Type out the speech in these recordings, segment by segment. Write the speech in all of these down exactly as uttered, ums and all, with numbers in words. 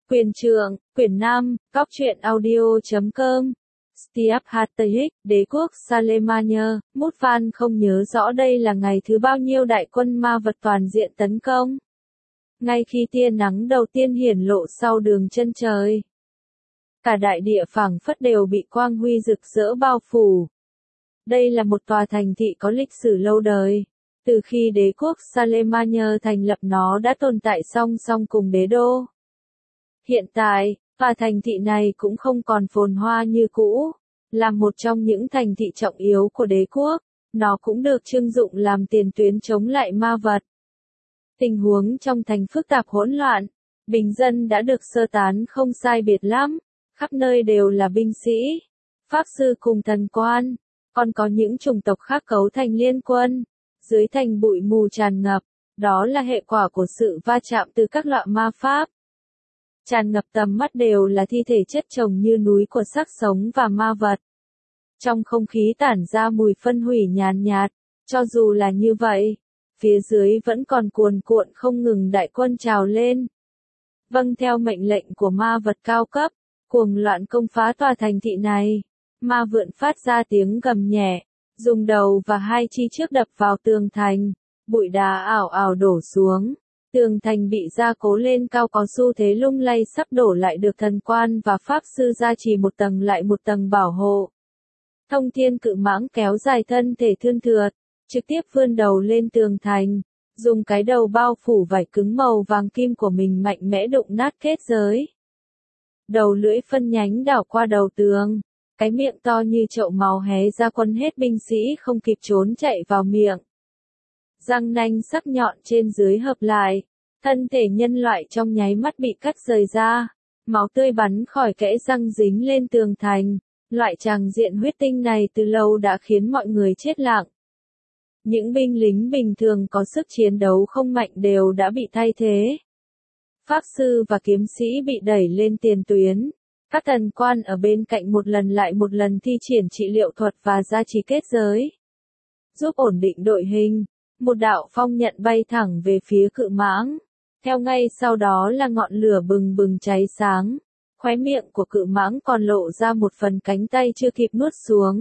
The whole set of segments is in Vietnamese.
Quyền trượng, quyển năm, cóc truyện audio chấm com. Stiap Hatayik, đế quốc Salemania, Mút Van không nhớ rõ đây là ngày thứ bao nhiêu đại quân ma vật toàn diện tấn công. Ngay khi tia nắng đầu tiên hiển lộ sau đường chân trời, cả đại địa phảng phất đều bị quang huy rực rỡ bao phủ. Đây là một tòa thành thị có lịch sử lâu đời. Từ khi đế quốc Salemania thành lập nó đã tồn tại song song cùng đế đô. Hiện tại, tòa thành thị này cũng không còn phồn hoa như cũ, là một trong những thành thị trọng yếu của đế quốc, nó cũng được trưng dụng làm tiền tuyến chống lại ma vật. Tình huống trong thành phức tạp hỗn loạn, bình dân đã được sơ tán không sai biệt lắm, khắp nơi đều là binh sĩ, pháp sư cùng thần quan, còn có những chủng tộc khác cấu thành liên quân. Dưới thành bụi mù tràn ngập, đó là hệ quả của sự va chạm từ các loại ma pháp. Tràn ngập tầm mắt đều là thi thể chất chồng như núi của xác sống và ma vật. Trong không khí tản ra mùi phân hủy nhàn nhạt, cho dù là như vậy, phía dưới vẫn còn cuồn cuộn không ngừng đại quân trào lên. Vâng theo mệnh lệnh của ma vật cao cấp, cuồng loạn công phá tòa thành thị này, ma vượn phát ra tiếng gầm nhẹ, dùng đầu và hai chi trước đập vào tường thành, bụi đá ảo ảo đổ xuống. Tường thành bị gia cố lên cao có xu thế lung lay sắp đổ lại được thần quan và pháp sư gia trì một tầng lại một tầng bảo hộ. Thông thiên cự mãng kéo dài thân thể thươn thượt, trực tiếp vươn đầu lên tường thành, dùng cái đầu bao phủ vải cứng màu vàng kim của mình mạnh mẽ đụng nát kết giới. Đầu lưỡi phân nhánh đảo qua đầu tường, cái miệng to như chậu máu hé ra quấn hết binh sĩ không kịp trốn chạy vào miệng. Răng nanh sắc nhọn trên dưới hợp lại, thân thể nhân loại trong nháy mắt bị cắt rời ra, máu tươi bắn khỏi kẽ răng dính lên tường thành. Loại tràng diện huyết tinh này từ lâu đã khiến mọi người chết lặng. Những binh lính bình thường có sức chiến đấu không mạnh đều đã bị thay thế. Pháp sư và kiếm sĩ bị đẩy lên tiền tuyến. Các thần quan ở bên cạnh một lần lại một lần thi triển trị liệu thuật và gia trì kết giới. Giúp ổn định đội hình, một đạo phong nhận bay thẳng về phía cự mãng. Theo ngay sau đó là ngọn lửa bừng bừng cháy sáng. Khóe miệng của cự mãng còn lộ ra một phần cánh tay chưa kịp nuốt xuống.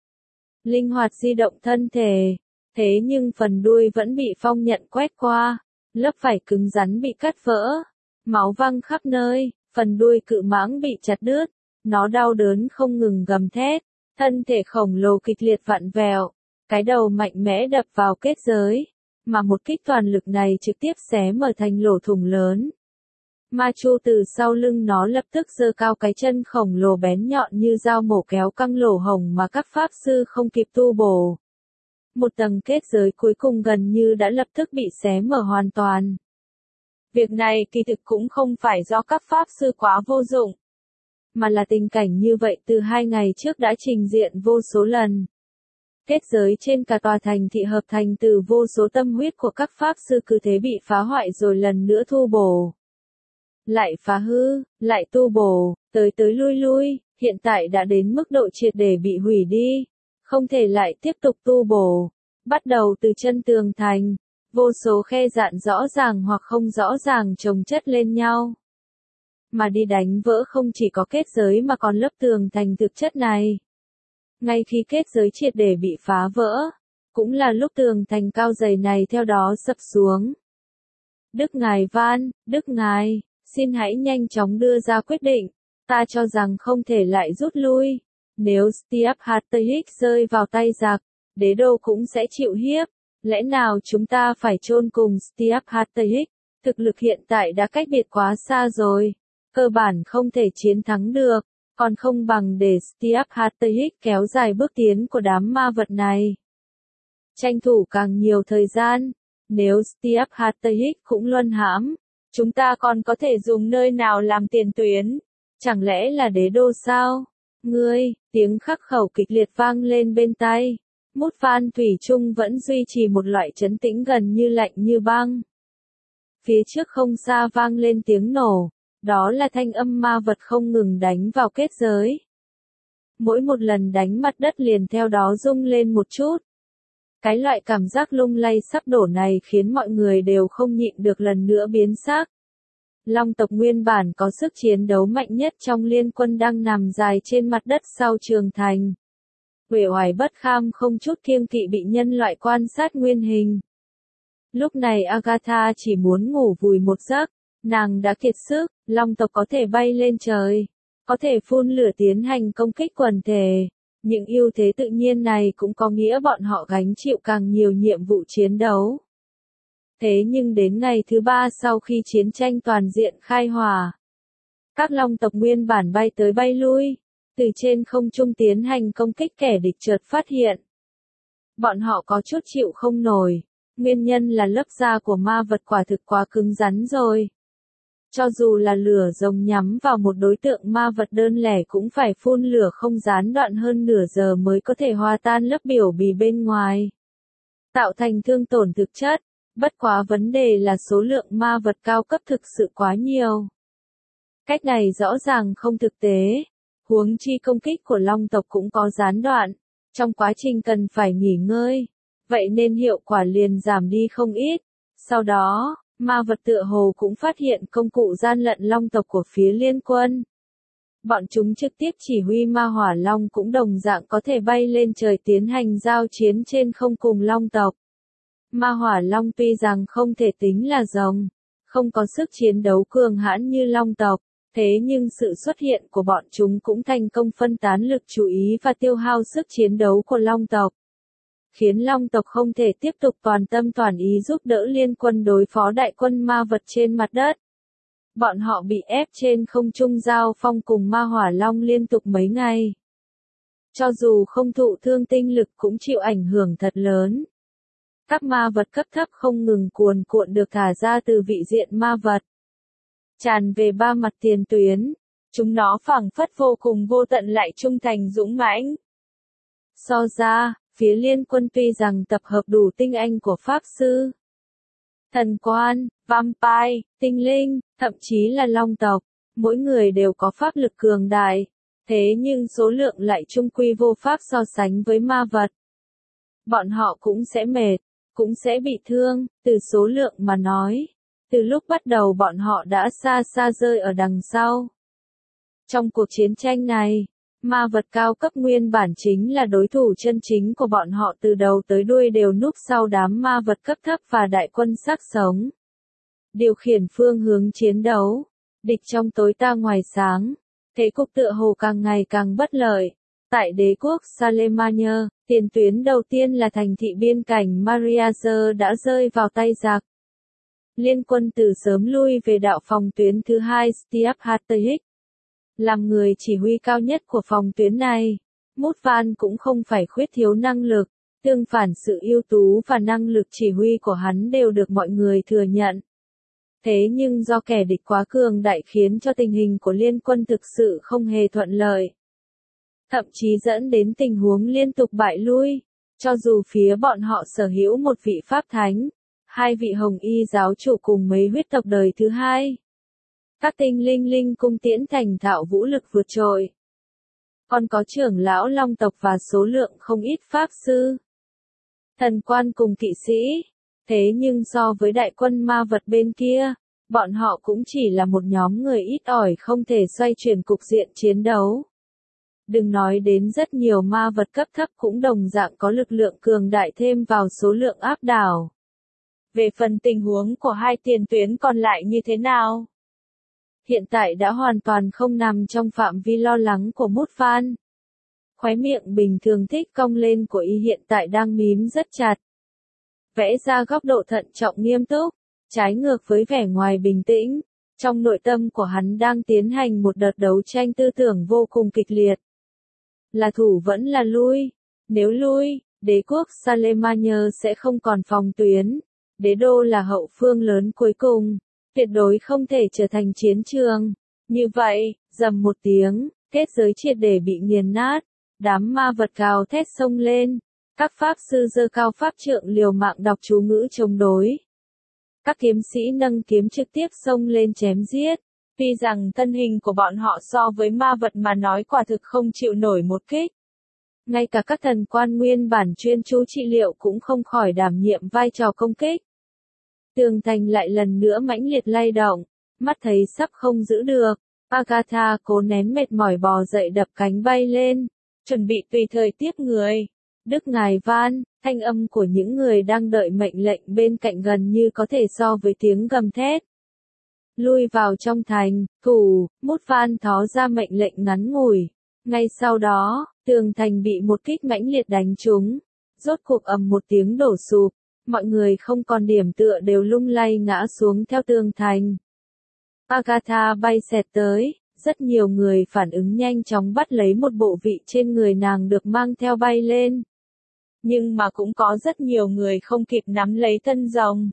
Linh hoạt di động thân thể, thế nhưng phần đuôi vẫn bị phong nhận quét qua, lớp vảy cứng rắn bị cắt vỡ, máu văng khắp nơi, phần đuôi cự mãng bị chặt đứt, nó đau đớn không ngừng gầm thét, thân thể khổng lồ kịch liệt vặn vẹo, cái đầu mạnh mẽ đập vào kết giới, mà một kích toàn lực này trực tiếp xé mở thành lỗ thủng lớn. Ma Chu từ sau lưng nó lập tức giơ cao cái chân khổng lồ bén nhọn như dao mổ kéo căng lỗ hổng mà các pháp sư không kịp tu bổ. Một tầng kết giới cuối cùng gần như đã lập tức bị xé mở hoàn toàn. Việc này kỳ thực cũng không phải do các pháp sư quá vô dụng, mà là tình cảnh như vậy từ hai ngày trước đã trình diện vô số lần. Kết giới trên cả tòa thành thị hợp thành từ vô số tâm huyết của các pháp sư cứ thế bị phá hoại rồi lần nữa tu bổ. Lại phá hư, lại tu bổ, tới tới lui lui, hiện tại đã đến mức độ triệt để bị hủy đi, không thể lại tiếp tục tu bổ. Bắt đầu từ chân tường thành, vô số khe dạn rõ ràng hoặc không rõ ràng chồng chất lên nhau. Mà đi đánh vỡ không chỉ có kết giới mà còn lớp tường thành thực chất này. Ngay khi kết giới triệt để bị phá vỡ, cũng là lúc tường thành cao dày này theo đó sập xuống. Đức Ngài van, Đức Ngài, xin hãy nhanh chóng đưa ra quyết định, ta cho rằng không thể lại rút lui. Nếu Stiap Hatayik rơi vào tay giặc, đế đô cũng sẽ chịu hiếp. Lẽ nào chúng ta phải chôn cùng Stiap Hatayik? Thực lực hiện tại đã cách biệt quá xa rồi, cơ bản không thể chiến thắng được, còn không bằng để Stiap Hatayik kéo dài bước tiến của đám ma vật này. Tranh thủ càng nhiều thời gian, nếu Stiap Hatayik cũng luân hãm, chúng ta còn có thể dùng nơi nào làm tiền tuyến? Chẳng lẽ là đế đô sao? Ngươi, tiếng khắc khẩu kịch liệt vang lên bên tai. Mút Van thủy chung vẫn duy trì một loại trấn tĩnh gần như lạnh như băng. Phía trước không xa vang lên tiếng nổ, đó là thanh âm ma vật không ngừng đánh vào kết giới. Mỗi một lần đánh mặt đất liền theo đó rung lên một chút. Cái loại cảm giác lung lay sắp đổ này khiến mọi người đều không nhịn được lần nữa biến sắc. Long tộc nguyên bản có sức chiến đấu mạnh nhất trong liên quân đang nằm dài trên mặt đất sau trường thành. Uể oải bất kham không chút kiêng kỵ bị nhân loại quan sát nguyên hình. Lúc này Agatha chỉ muốn ngủ vùi một giấc, nàng đã kiệt sức, long tộc có thể bay lên trời, có thể phun lửa tiến hành công kích quần thể. Những ưu thế tự nhiên này cũng có nghĩa bọn họ gánh chịu càng nhiều nhiệm vụ chiến đấu. Thế nhưng đến ngày thứ ba sau khi chiến tranh toàn diện khai hỏa, các long tộc nguyên bản bay tới bay lui, từ trên không trung tiến hành công kích kẻ địch chợt phát hiện. Bọn họ có chút chịu không nổi, nguyên nhân là lớp da của ma vật quả thực quá cứng rắn rồi. Cho dù là lửa rồng nhắm vào một đối tượng ma vật đơn lẻ cũng phải phun lửa không gián đoạn hơn nửa giờ mới có thể hòa tan lớp biểu bì bên ngoài, tạo thành thương tổn thực chất. Bất quá vấn đề là số lượng ma vật cao cấp thực sự quá nhiều. Cách này rõ ràng không thực tế, huống chi công kích của long tộc cũng có gián đoạn, trong quá trình cần phải nghỉ ngơi, vậy nên hiệu quả liền giảm đi không ít. Sau đó, ma vật tựa hồ cũng phát hiện công cụ gian lận long tộc của phía liên quân. Bọn chúng trực tiếp chỉ huy ma hỏa long cũng đồng dạng có thể bay lên trời tiến hành giao chiến trên không cùng long tộc. Ma hỏa long tuy rằng không thể tính là rồng, không có sức chiến đấu cường hãn như long tộc, thế nhưng sự xuất hiện của bọn chúng cũng thành công phân tán lực chú ý và tiêu hao sức chiến đấu của long tộc, khiến long tộc không thể tiếp tục toàn tâm toàn ý giúp đỡ liên quân đối phó đại quân ma vật trên mặt đất. Bọn họ bị ép trên không trung giao phong cùng ma hỏa long liên tục mấy ngày. Cho dù không thụ thương tinh lực cũng chịu ảnh hưởng thật lớn. Các ma vật cấp thấp không ngừng cuồn cuộn được thả ra từ vị diện ma vật, tràn về ba mặt tiền tuyến, chúng nó phảng phất vô cùng vô tận lại trung thành dũng mãnh. So ra, phía liên quân tuy rằng tập hợp đủ tinh anh của pháp sư, thần quan, vampire, tinh linh, thậm chí là long tộc, mỗi người đều có pháp lực cường đại, thế nhưng số lượng lại chung quy vô pháp so sánh với ma vật. Bọn họ cũng sẽ mệt, cũng sẽ bị thương, từ số lượng mà nói. Từ lúc bắt đầu bọn họ đã xa xa rơi ở đằng sau. Trong cuộc chiến tranh này, ma vật cao cấp nguyên bản chính là đối thủ chân chính của bọn họ, từ đầu tới đuôi đều núp sau đám ma vật cấp thấp và đại quân xác sống. Điều khiển phương hướng chiến đấu, địch trong tối ta ngoài sáng, thế cục tựa hồ càng ngày càng bất lợi. Tại đế quốc Salemania, tiền tuyến đầu tiên là thành thị biên cảnh Mariager đã rơi vào tay giặc. Liên quân từ sớm lui về đạo phòng tuyến thứ hai Stiaphatahik. Làm người chỉ huy cao nhất của phòng tuyến này, Mút Van cũng không phải khuyết thiếu năng lực, tương phản sự ưu tú và năng lực chỉ huy của hắn đều được mọi người thừa nhận. Thế nhưng do kẻ địch quá cường đại khiến cho tình hình của liên quân thực sự không hề thuận lợi. Thậm chí dẫn đến tình huống liên tục bại lui, cho dù phía bọn họ sở hữu một vị pháp thánh, hai vị hồng y giáo chủ cùng mấy huyết tộc đời thứ hai. Các tinh linh linh cung tiễn thành thạo vũ lực vượt trội. Còn có trưởng lão long tộc và số lượng không ít pháp sư, thần quan cùng kỵ sĩ. Thế nhưng so với đại quân ma vật bên kia, bọn họ cũng chỉ là một nhóm người ít ỏi không thể xoay chuyển cục diện chiến đấu. Đừng nói đến rất nhiều ma vật cấp thấp cũng đồng dạng có lực lượng cường đại thêm vào số lượng áp đảo. Về phần tình huống của hai tiền tuyến còn lại như thế nào? Hiện tại đã hoàn toàn không nằm trong phạm vi lo lắng của Mút Van. Khóe miệng bình thường thích cong lên của y hiện tại đang mím rất chặt. Vẽ ra góc độ thận trọng nghiêm túc, trái ngược với vẻ ngoài bình tĩnh. Trong nội tâm của hắn đang tiến hành một đợt đấu tranh tư tưởng vô cùng kịch liệt. Là thủ vẫn là lui. Nếu lui, đế quốc Salemania sẽ không còn phòng tuyến. Đế đô là hậu phương lớn cuối cùng, tuyệt đối không thể trở thành chiến trường. Như vậy, rầm một tiếng, kết giới triệt để bị nghiền nát, đám ma vật gào thét xông lên, các pháp sư giơ cao pháp trượng liều mạng đọc chú ngữ chống đối. Các kiếm sĩ nâng kiếm trực tiếp xông lên chém giết, tuy rằng thân hình của bọn họ so với ma vật mà nói quả thực không chịu nổi một kích. Ngay cả các thần quan nguyên bản chuyên chú trị liệu cũng không khỏi đảm nhiệm vai trò công kích. Tường thành lại lần nữa mãnh liệt lay động, mắt thấy sắp không giữ được, Agatha cố nén mệt mỏi bò dậy đập cánh bay lên, chuẩn bị tùy thời tiếp người. Đức ngài van, thanh âm của những người đang đợi mệnh lệnh bên cạnh gần như có thể so với tiếng gầm thét. Lui vào trong thành, thủ, Mút van thó ra mệnh lệnh ngắn ngủi. Ngay sau đó, tường thành bị một kích mãnh liệt đánh trúng. Rốt cuộc ầm một tiếng đổ sụp, mọi người không còn điểm tựa đều lung lay ngã xuống theo tường thành. Agatha bay xẹt tới, rất nhiều người phản ứng nhanh chóng bắt lấy một bộ vị trên người nàng được mang theo bay lên. Nhưng mà cũng có rất nhiều người không kịp nắm lấy thân rồng.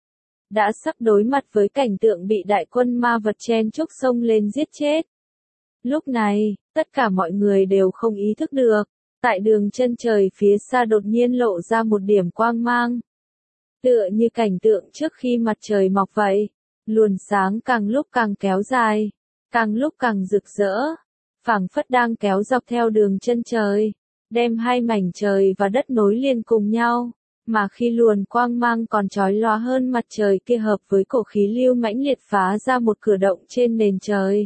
Đã sắp đối mặt với cảnh tượng bị đại quân ma vật chen chúc xông lên giết chết. Lúc này, tất cả mọi người đều không ý thức được, tại đường chân trời phía xa đột nhiên lộ ra một điểm quang mang. Tựa như cảnh tượng trước khi mặt trời mọc vậy, luồng sáng càng lúc càng kéo dài, càng lúc càng rực rỡ, phảng phất đang kéo dọc theo đường chân trời, đem hai mảnh trời và đất nối liền cùng nhau. Mà khi luồng quang mang còn chói lóa hơn mặt trời kia hợp với cổ khí lưu mãnh liệt phá ra một cửa động trên nền trời.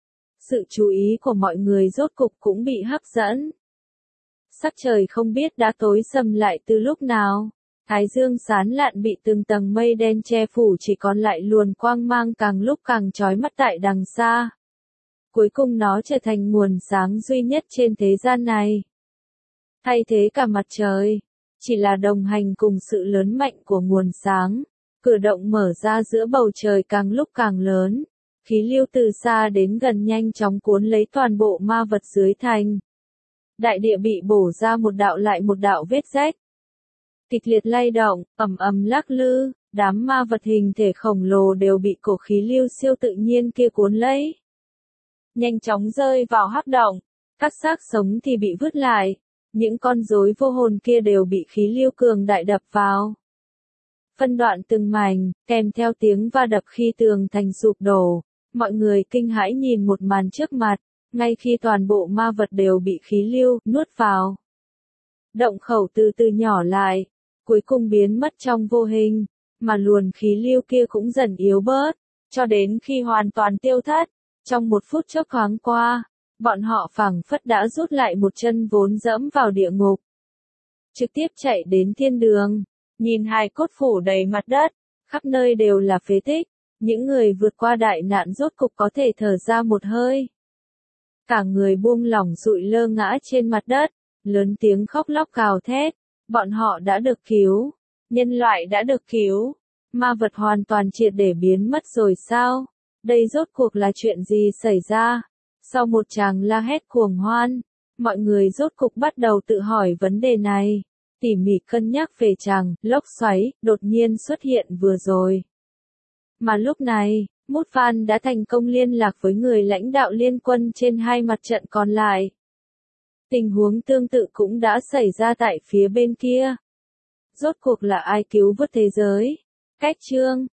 Sự chú ý của mọi người rốt cục cũng bị hấp dẫn. Sắc trời không biết đã tối sầm lại từ lúc nào. Thái dương sáng lạn bị từng tầng mây đen che phủ, chỉ còn lại luồng quang mang càng lúc càng chói mắt tại đằng xa. Cuối cùng nó trở thành nguồn sáng duy nhất trên thế gian này. Thay thế cả mặt trời, chỉ là đồng hành cùng sự lớn mạnh của nguồn sáng, cửa động mở ra giữa bầu trời càng lúc càng lớn, khí lưu từ xa đến gần nhanh chóng cuốn lấy toàn bộ ma vật dưới thành. Đại địa bị bổ ra một đạo lại một đạo vết rách. Kịch liệt lay động, ầm ầm lắc lư, đám ma vật hình thể khổng lồ đều bị cổ khí lưu siêu tự nhiên kia cuốn lấy. Nhanh chóng rơi vào hắc động, các xác sống thì bị vứt lại. Những con rối vô hồn kia đều bị khí lưu cường đại đập vào. Phân đoạn từng mảnh, kèm theo tiếng va đập khi tường thành sụp đổ. Mọi người kinh hãi nhìn một màn trước mặt, ngay khi toàn bộ ma vật đều bị khí lưu nuốt vào. Động khẩu từ từ nhỏ lại, cuối cùng biến mất trong vô hình, mà luồng khí lưu kia cũng dần yếu bớt, cho đến khi hoàn toàn tiêu thất. Trong một phút chốc thoáng qua, bọn họ phảng phất đã rút lại một chân vốn dẫm vào địa ngục. Trực tiếp chạy đến thiên đường, nhìn hài cốt phủ đầy mặt đất, khắp nơi đều là phế tích, những người vượt qua đại nạn rốt cục có thể thở ra một hơi. Cả người buông lỏng rụi lơ ngã trên mặt đất, lớn tiếng khóc lóc gào thét, bọn họ đã được cứu, nhân loại đã được cứu, ma vật hoàn toàn triệt để biến mất rồi sao? Đây rốt cuộc là chuyện gì xảy ra? Sau một tràng la hét cuồng hoan, mọi người rốt cục bắt đầu tự hỏi vấn đề này, tỉ mỉ cân nhắc về tràng lốc xoáy đột nhiên xuất hiện vừa rồi. Mà lúc này, Mút van đã thành công liên lạc với người lãnh đạo liên quân trên hai mặt trận còn lại. Tình huống tương tự cũng đã xảy ra tại phía bên kia. Rốt cuộc là ai cứu vớt thế giới? Cách chương